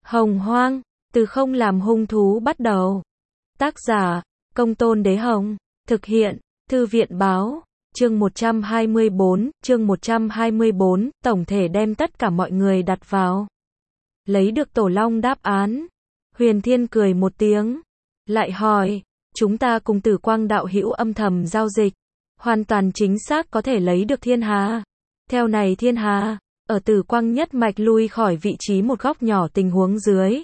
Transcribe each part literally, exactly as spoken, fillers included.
Hồng Hoang, từ không làm hung thú bắt đầu. Tác giả, Công Tôn Đế Hồng. Thực hiện, Thư viện Báo. Chương một trăm hai mươi bốn, chương một trăm hai mươi bốn, tổng thể đem tất cả mọi người đặt vào. Lấy được Tổ Long đáp án. Huyền Thiên cười một tiếng. Lại hỏi, chúng ta cùng Tử Quang đạo hữu âm thầm giao dịch. Hoàn toàn chính xác có thể lấy được Thiên Hà. Theo này Thiên Hà, ở Tử Quang nhất mạch lui khỏi vị trí một góc nhỏ tình huống dưới.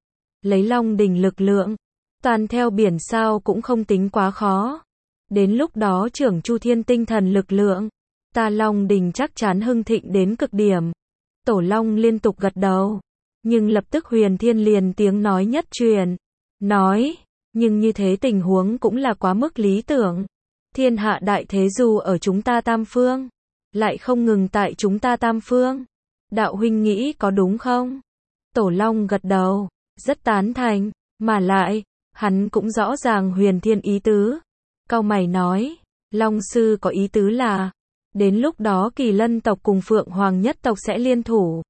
Lấy Long đỉnh lực lượng, toàn theo biển sao cũng không tính quá khó. Đến lúc đó trưởng Chu Thiên tinh thần lực lượng, ta Long đỉnh chắc chắn hưng thịnh đến cực điểm. Tổ Long liên tục gật đầu, nhưng lập tức Huyền Thiên liền tiếng nói nhất truyền, nói, nhưng như thế tình huống cũng là quá mức lý tưởng. Thiên hạ đại thế dù ở chúng ta tam phương, lại không ngừng tại chúng ta tam phương. Đạo huynh nghĩ có đúng không? Tổ Long gật đầu, rất tán thành, mà lại, hắn cũng rõ ràng Huyền Thiên ý tứ. Cau mày nói, Long sư có ý tứ là, đến lúc đó Kỳ Lân tộc cùng Phượng Hoàng nhất tộc sẽ liên thủ.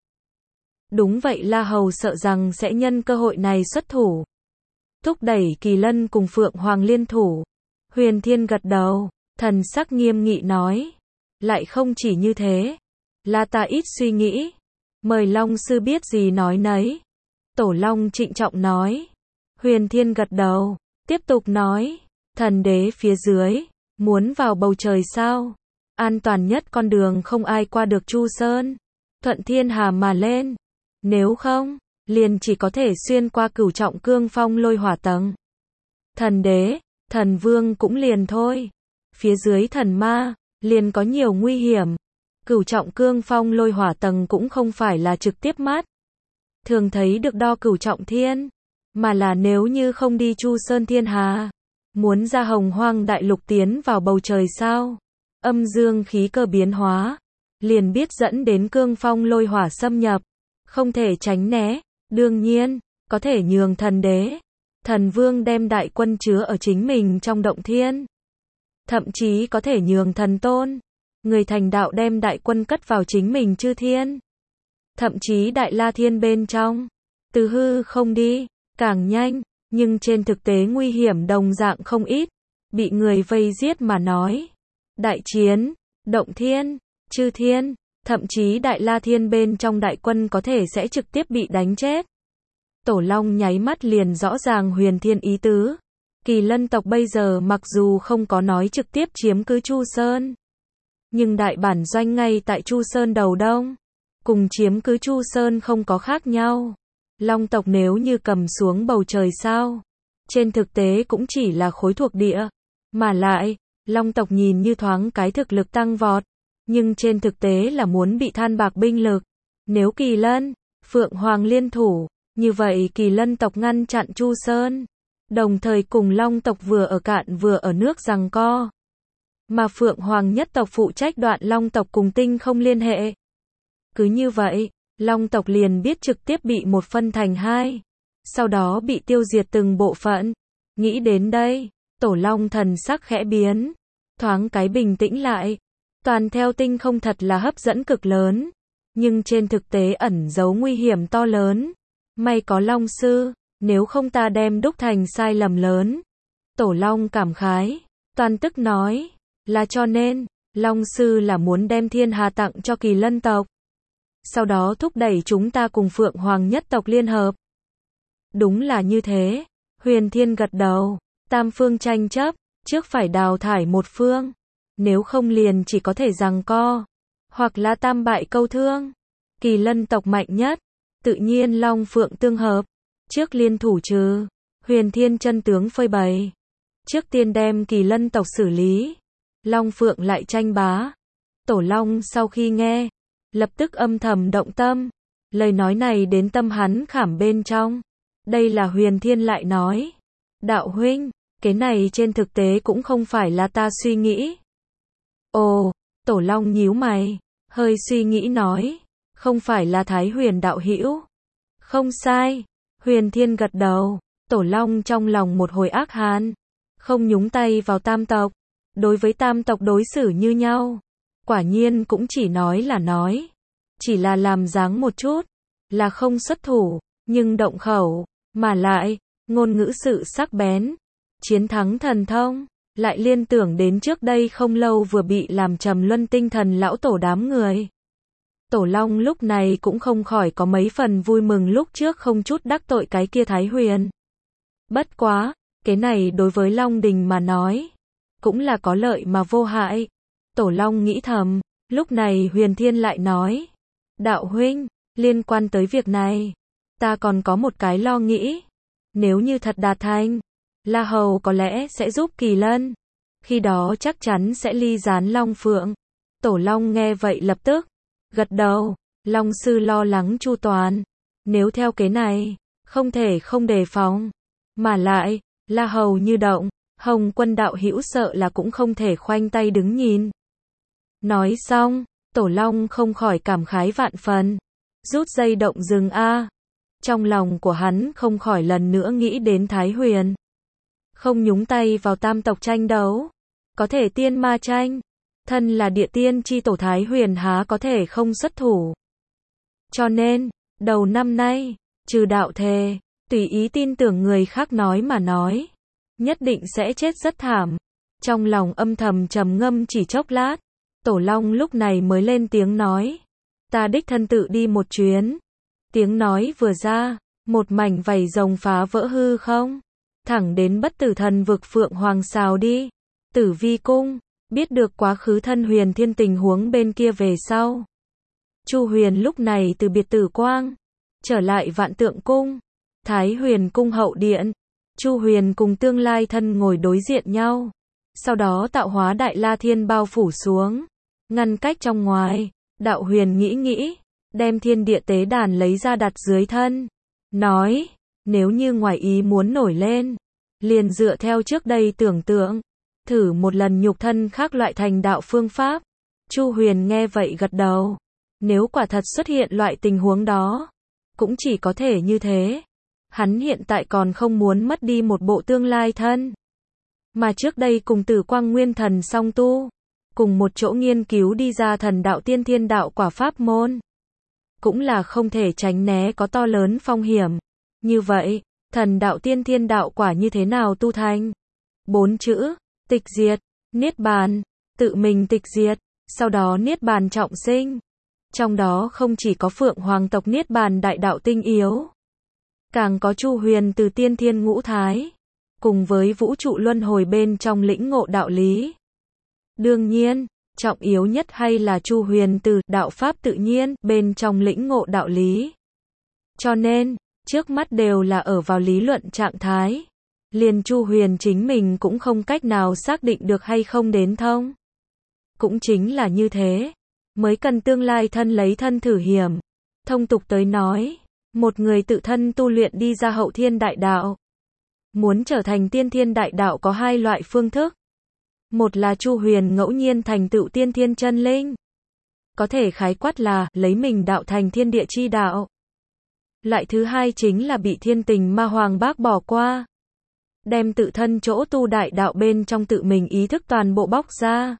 Đúng vậy, La Hầu sợ rằng sẽ nhân cơ hội này xuất thủ, thúc đẩy Kỳ Lân cùng Phượng Hoàng liên thủ. Huyền Thiên gật đầu, thần sắc nghiêm nghị nói, lại không chỉ như thế, là ta ít suy nghĩ, mời Long sư biết gì nói nấy. Tổ Long trịnh trọng nói. Huyền Thiên gật đầu, tiếp tục nói, thần đế phía dưới, muốn vào bầu trời sao? An toàn nhất con đường không ai qua được Chu Sơn, thuận Thiên Hà mà lên. Nếu không, liền chỉ có thể xuyên qua cửu trọng cương phong lôi hỏa tầng. Thần đế, thần vương cũng liền thôi. Phía dưới thần ma, liền có nhiều nguy hiểm. Cửu trọng cương phong lôi hỏa tầng cũng không phải là trực tiếp mắt thường thấy được đo cửu trọng thiên, mà là nếu như không đi Chu Sơn Thiên Hà, muốn ra Hồng Hoang đại lục tiến vào bầu trời sao, âm dương khí cơ biến hóa, liền biết dẫn đến cương phong lôi hỏa xâm nhập, không thể tránh né. Đương nhiên, có thể nhường thần đế, thần vương đem đại quân chứa ở chính mình trong động thiên. Thậm chí có thể nhường thần tôn, người thành đạo đem đại quân cất vào chính mình chư thiên. Thậm chí Đại La Thiên bên trong, từ hư không đi, càng nhanh, nhưng trên thực tế nguy hiểm đồng dạng không ít, bị người vây giết mà nói. Đại chiến, động thiên, chư thiên, thậm chí Đại La Thiên bên trong đại quân có thể sẽ trực tiếp bị đánh chết. Tổ Long nháy mắt liền rõ ràng Huyền Thiên ý tứ. Kỳ Lân tộc bây giờ mặc dù không có nói trực tiếp chiếm cứ Chu Sơn, nhưng đại bản doanh ngay tại Chu Sơn đầu đông, cùng chiếm cứ Chu Sơn không có khác nhau. Long tộc nếu như cầm xuống bầu trời sao, trên thực tế cũng chỉ là khối thuộc địa, mà lại, Long tộc nhìn như thoáng cái thực lực tăng vọt, nhưng trên thực tế là muốn bị than bạc binh lực. Nếu Kỳ Lân, Phượng Hoàng liên thủ, như vậy Kỳ Lân tộc ngăn chặn Chu Sơn, đồng thời cùng Long tộc vừa ở cạn vừa ở nước giằng co. Mà Phượng Hoàng nhất tộc phụ trách đoạn Long tộc cùng tinh không liên hệ. Cứ như vậy, Long tộc liền biết trực tiếp bị một phân thành hai, sau đó bị tiêu diệt từng bộ phận. Nghĩ đến đây, Tổ Long thần sắc khẽ biến, thoáng cái bình tĩnh lại. Toàn theo tinh không thật là hấp dẫn cực lớn, nhưng trên thực tế ẩn giấu nguy hiểm to lớn. May có Long sư, nếu không ta đem đúc thành sai lầm lớn. Tổ Long cảm khái, Toàn tức nói, là cho nên, Long sư là muốn đem Thiên Hà tặng cho Kỳ Lân tộc, sau đó thúc đẩy chúng ta cùng Phượng Hoàng nhất tộc liên hợp. Đúng là như thế. Huyền Thiên gật đầu, tam phương tranh chấp, trước phải đào thải một phương, nếu không liền chỉ có thể giằng co, hoặc là tam bại câu thương. Kỳ Lân tộc mạnh nhất, tự nhiên Long Phượng tương hợp, trước liên thủ trừ. Huyền Thiên chân tướng phơi bày, trước tiên đem Kỳ Lân tộc xử lý, Long Phượng lại tranh bá. Tổ Long sau khi nghe, lập tức âm thầm động tâm, lời nói này đến tâm hắn khảm bên trong. Đây là Huyền Thiên lại nói, đạo huynh, cái này trên thực tế cũng không phải là ta suy nghĩ. Ồ, Tổ Long nhíu mày, hơi suy nghĩ nói, không phải là Thái Huyền đạo hữu. Không sai. Huyền Thiên gật đầu. Tổ Long trong lòng một hồi ác hàn, không nhúng tay vào tam tộc, đối với tam tộc đối xử như nhau. Quả nhiên cũng chỉ nói là nói, chỉ là làm dáng một chút, là không xuất thủ. nhưng động khẩu, mà lại, ngôn ngữ sự sắc bén, chiến thắng thần thông, lại liên tưởng đến trước đây không lâu vừa bị làm trầm luân tinh thần lão tổ đám người. Tổ Long lúc này cũng không khỏi có mấy phần vui mừng lúc trước không chút đắc tội cái kia Thái Huyền. Bất quá, cái này đối với Long Đình mà nói, cũng là có lợi mà vô hại. Tổ Long nghĩ thầm, lúc này Huyền Thiên lại nói, đạo huynh, liên quan tới việc này, ta còn có một cái lo nghĩ. Nếu như thật đạt thành, La Hầu có lẽ sẽ giúp Kỳ Lân. Khi đó chắc chắn sẽ ly gián Long Phượng. Tổ Long nghe vậy lập tức gật đầu. Long sư lo lắng chu toàn. Nếu theo kế này, không thể không đề phòng. Mà lại, La Hầu như động, Hồng Quân đạo hữu sợ là cũng không thể khoanh tay đứng nhìn. Nói xong, Tổ Long không khỏi cảm khái vạn phần. Rút dây động rừng a. Trong lòng của hắn không khỏi lần nữa nghĩ đến Thái Huyền. Không nhúng tay vào tam tộc tranh đấu. Có thể tiên ma tranh. Thân là địa tiên chi tổ Thái Huyền há có thể không xuất thủ. Cho nên, đầu năm nay, trừ đạo thề, tùy ý tin tưởng người khác nói mà nói. Nhất định sẽ chết rất thảm. Trong lòng âm thầm trầm ngâm chỉ chốc lát. Tổ Long lúc này mới lên tiếng nói. Ta đích thân tự đi một chuyến. Tiếng nói vừa ra, một mảnh vảy rồng phá vỡ hư không. Thẳng đến bất tử thần vực Phượng Hoàng Sào đi. Tử Vi Cung, biết được quá khứ thân Huyền Thiên tình huống bên kia về sau. Chu Huyền lúc này từ biệt tử quang, trở lại Vạn Tượng Cung. Thái Huyền Cung hậu điện. Chu Huyền cùng tương lai thân ngồi đối diện nhau. Sau đó tạo hóa Đại La Thiên bao phủ xuống. Ngăn cách trong ngoài. Đạo Huyền nghĩ nghĩ, đem thiên địa tế đàn lấy ra đặt dưới thân. Nói, nếu như ngoài ý muốn nổi lên, liền dựa theo trước đây tưởng tượng, thử một lần nhục thân khác loại thành đạo phương pháp. Chu Huyền nghe vậy gật đầu. Nếu quả thật xuất hiện loại tình huống đó, cũng chỉ có thể như thế. Hắn hiện tại còn không muốn mất đi một bộ tương lai thân. Mà trước đây cùng Tử Quang Nguyên Thần song tu, cùng một chỗ nghiên cứu đi ra thần đạo tiên thiên đạo quả pháp môn. Cũng là không thể tránh né có to lớn phong hiểm. Như vậy, thần đạo tiên thiên đạo quả như thế nào tu thành? Bốn chữ, tịch diệt, niết bàn, tự mình tịch diệt, sau đó niết bàn trọng sinh. Trong đó không chỉ có Phượng Hoàng tộc niết bàn đại đạo tinh yếu, càng có Chu Huyền từ tiên thiên ngũ thái, cùng với vũ trụ luân hồi bên trong lĩnh ngộ đạo lý. Đương nhiên, trọng yếu nhất hay là Chu Huyền từ đạo pháp tự nhiên bên trong lĩnh ngộ đạo lý. Cho nên, trước mắt đều là ở vào lý luận trạng thái. Liền Chu Huyền chính mình cũng không cách nào xác định được hay không đến thông. Cũng chính là như thế, mới cần tương lai thân lấy thân thử hiểm. Thông tục tới nói, một người tự thân tu luyện đi ra hậu thiên đại đạo. Muốn trở thành tiên thiên đại đạo có hai loại phương thức. Một là Chu Huyền ngẫu nhiên thành tựu tiên thiên chân linh. Có thể khái quát là lấy mình đạo thành thiên địa chi đạo. Loại thứ hai chính là bị thiên tình ma hoàng bác bỏ qua. Đem tự thân chỗ tu đại đạo bên trong tự mình ý thức toàn bộ bóc ra.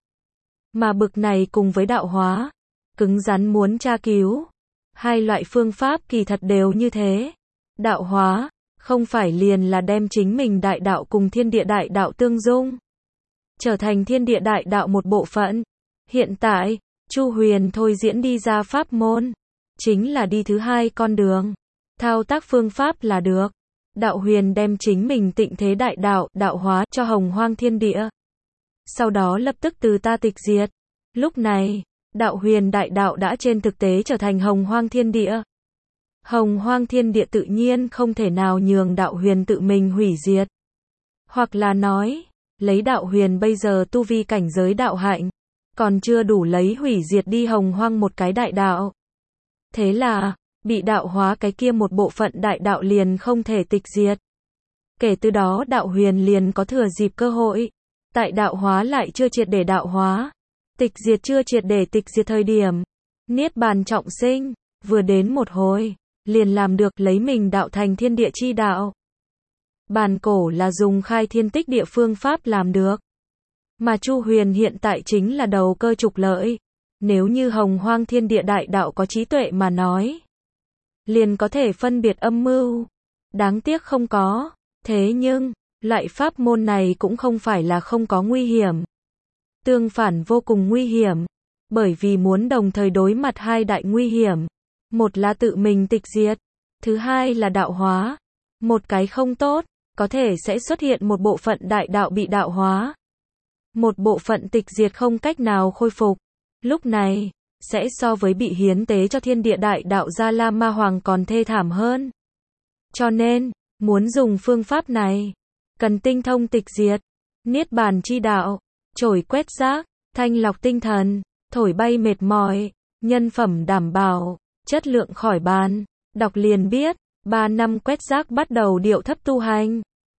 Mà bực này cùng với đạo hóa, cứng rắn muốn tra cứu. Hai loại phương pháp kỳ thật đều như thế. Đạo hóa, không phải liền là đem chính mình đại đạo cùng thiên địa đại đạo tương dung. Trở thành thiên địa đại đạo một bộ phận. Hiện tại, Chu Huyền thôi diễn đi ra pháp môn. Chính là đi thứ hai con đường. Thao tác phương pháp là được. Đạo Huyền đem chính mình tịnh thế đại đạo, đạo hóa cho hồng hoang thiên địa. Sau đó lập tức từ ta tịch diệt. Lúc này, đạo Huyền đại đạo đã trên thực tế trở thành hồng hoang thiên địa. Hồng hoang thiên địa tự nhiên không thể nào nhường đạo Huyền tự mình hủy diệt. Hoặc là nói, lấy đạo Huyền bây giờ tu vi cảnh giới đạo hạnh, còn chưa đủ lấy hủy diệt đi hồng hoang một cái đại đạo. Thế là, bị đạo hóa cái kia một bộ phận đại đạo liền không thể tịch diệt. Kể từ đó đạo Huyền liền có thừa dịp cơ hội. Tại đạo hóa lại chưa triệt để đạo hóa. Tịch diệt chưa triệt để tịch diệt thời điểm. Niết bàn trọng sinh, vừa đến một hồi, liền làm được lấy mình đạo thành thiên địa chi đạo. Bàn cổ là dùng khai thiên tích địa phương pháp làm được. Mà Chu Huyền hiện tại chính là đầu cơ trục lợi. Nếu như hồng hoang thiên địa đại đạo có trí tuệ mà nói, liền có thể phân biệt âm mưu. Đáng tiếc không có. Thế nhưng, loại pháp môn này cũng không phải là không có nguy hiểm. Tương phản vô cùng nguy hiểm. Bởi vì muốn đồng thời đối mặt hai đại nguy hiểm. Một là tự mình tịch diệt. Thứ hai là đạo hóa. Một cái không tốt, có thể sẽ xuất hiện một bộ phận đại đạo bị đạo hóa. Một bộ phận tịch diệt không cách nào khôi phục. Lúc này, sẽ so với bị hiến tế cho thiên địa đại đạo Gia La Ma Hoàng còn thê thảm hơn. Cho nên, muốn dùng phương pháp này, cần tinh thông tịch diệt, niết bàn chi đạo, trổi quét rác, thanh lọc tinh thần, thổi bay mệt mỏi, nhân phẩm đảm bảo, chất lượng khỏi bàn. Đọc liền biết, ba năm quét rác bắt đầu điệu thấp tu hành.